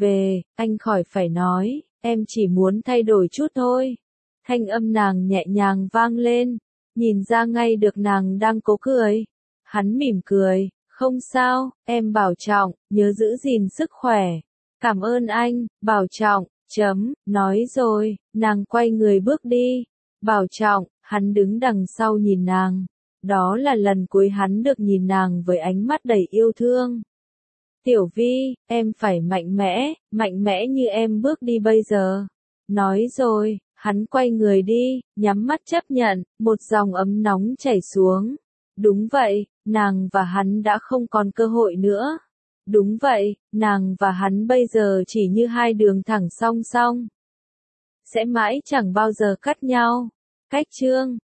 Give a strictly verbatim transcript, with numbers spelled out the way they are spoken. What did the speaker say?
về, anh khỏi phải nói, em chỉ muốn thay đổi chút thôi. Thanh âm nàng nhẹ nhàng vang lên, nhìn ra ngay được nàng đang cố cười. Hắn mỉm cười, không sao, em bảo trọng, nhớ giữ gìn sức khỏe. Cảm ơn anh, bảo trọng, chấm, nói rồi, nàng quay người bước đi. Bảo trọng, hắn đứng đằng sau nhìn nàng. Đó là lần cuối hắn được nhìn nàng với ánh mắt đầy yêu thương. Tiểu Vi, em phải mạnh mẽ, mạnh mẽ như em bước đi bây giờ. Nói rồi, hắn quay người đi, nhắm mắt chấp nhận, một dòng ấm nóng chảy xuống. Đúng vậy, nàng và hắn đã không còn cơ hội nữa. Đúng vậy, nàng và hắn bây giờ chỉ như hai đường thẳng song song. Sẽ mãi chẳng bao giờ cắt nhau. Cách chương